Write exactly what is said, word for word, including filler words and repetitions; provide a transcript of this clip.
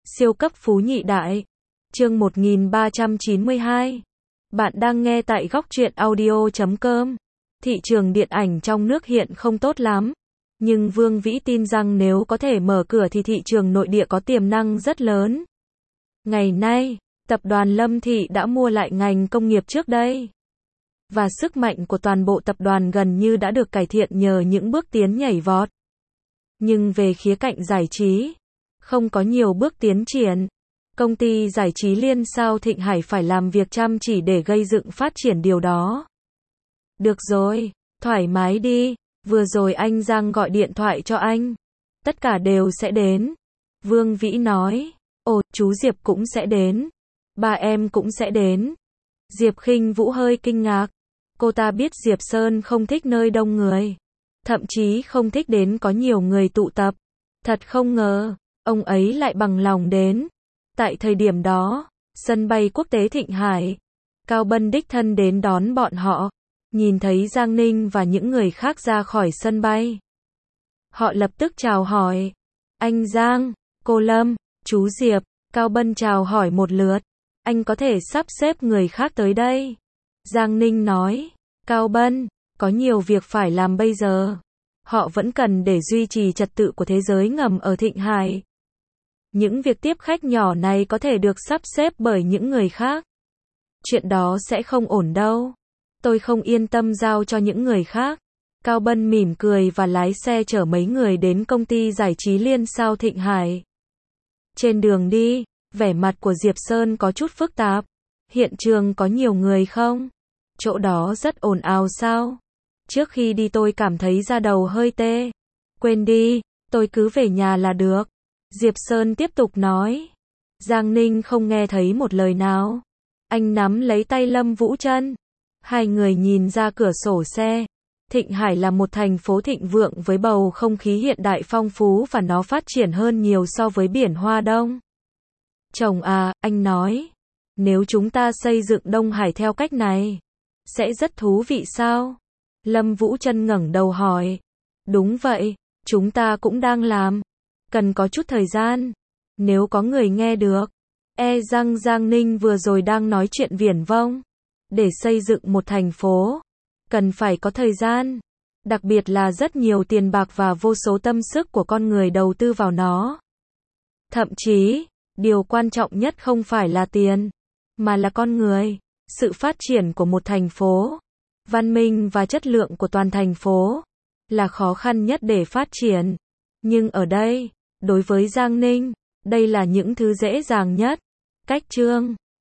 Siêu cấp phú nhị đại. Chương một nghìn ba trăm chín mươi hai. Bạn đang nghe tại góc truyện audio chấm com. Thị trường điện ảnh trong nước hiện không tốt lắm, nhưng Vương Vĩ tin rằng nếu có thể mở cửa thì thị trường nội địa có tiềm năng rất lớn. Ngày nay, tập đoàn Lâm Thị đã mua lại ngành công nghiệp trước đây, và sức mạnh của toàn bộ tập đoàn gần như đã được cải thiện nhờ những bước tiến nhảy vọt. Nhưng về khía cạnh giải trí, không có nhiều bước tiến triển. Công ty giải trí Liên Sao Thịnh Hải phải làm việc chăm chỉ để gây dựng phát triển điều đó. Được rồi, thoải mái đi, vừa rồi anh Giang gọi điện thoại cho anh. Tất cả đều sẽ đến. Vương Vĩ nói, ồ, chú Diệp cũng sẽ đến. Ba em cũng sẽ đến. Diệp Khinh Vũ hơi kinh ngạc. Cô ta biết Diệp Sơn không thích nơi đông người, thậm chí không thích đến có nhiều người tụ tập. Thật không ngờ, ông ấy lại bằng lòng đến. Tại thời điểm đó, sân bay quốc tế Thịnh Hải, Cao Bân đích thân đến đón bọn họ. Nhìn thấy Giang Ninh và những người khác ra khỏi sân bay, họ lập tức chào hỏi. Anh Giang, cô Lâm, chú Diệp. Cao Bân chào hỏi một lượt. Anh có thể sắp xếp người khác tới đây. Giang Ninh nói, Cao Bân, có nhiều việc phải làm bây giờ. Họ vẫn cần để duy trì trật tự của thế giới ngầm ở Thịnh Hải. Những việc tiếp khách nhỏ này có thể được sắp xếp bởi những người khác. Chuyện đó sẽ không ổn đâu. Tôi không yên tâm giao cho những người khác. Cao Bân mỉm cười và lái xe chở mấy người đến công ty giải trí Liên Sao Thịnh Hải. Trên đường đi, vẻ mặt của Diệp Sơn có chút phức tạp. Hiện trường có nhiều người không? Chỗ đó rất ồn ào sao? Trước khi đi tôi cảm thấy da đầu hơi tê. Quên đi, tôi cứ về nhà là được. Diệp Sơn tiếp tục nói. Giang Ninh không nghe thấy một lời nào. Anh nắm lấy tay Lâm Vũ Trân. Hai người nhìn ra cửa sổ xe. Thịnh Hải là một thành phố thịnh vượng với bầu không khí hiện đại phong phú và nó phát triển hơn nhiều so với biển Hoa Đông. Chồng à, anh nói, nếu chúng ta xây dựng Đông Hải theo cách này, sẽ rất thú vị sao? Lâm Vũ Trân ngẩng đầu hỏi. Đúng vậy, chúng ta cũng đang làm. Cần có chút thời gian. Nếu có người nghe được. E rằng Giang Ninh vừa rồi đang nói chuyện viển vông. Để xây dựng một thành phố, cần phải có thời gian. Đặc biệt là rất nhiều tiền bạc và vô số tâm sức của con người đầu tư vào nó. Thậm chí, điều quan trọng nhất không phải là tiền, mà là con người, sự phát triển của một thành phố, văn minh và chất lượng của toàn thành phố, là khó khăn nhất để phát triển. Nhưng ở đây, đối với Giang Ninh, đây là những thứ dễ dàng nhất. Cách chương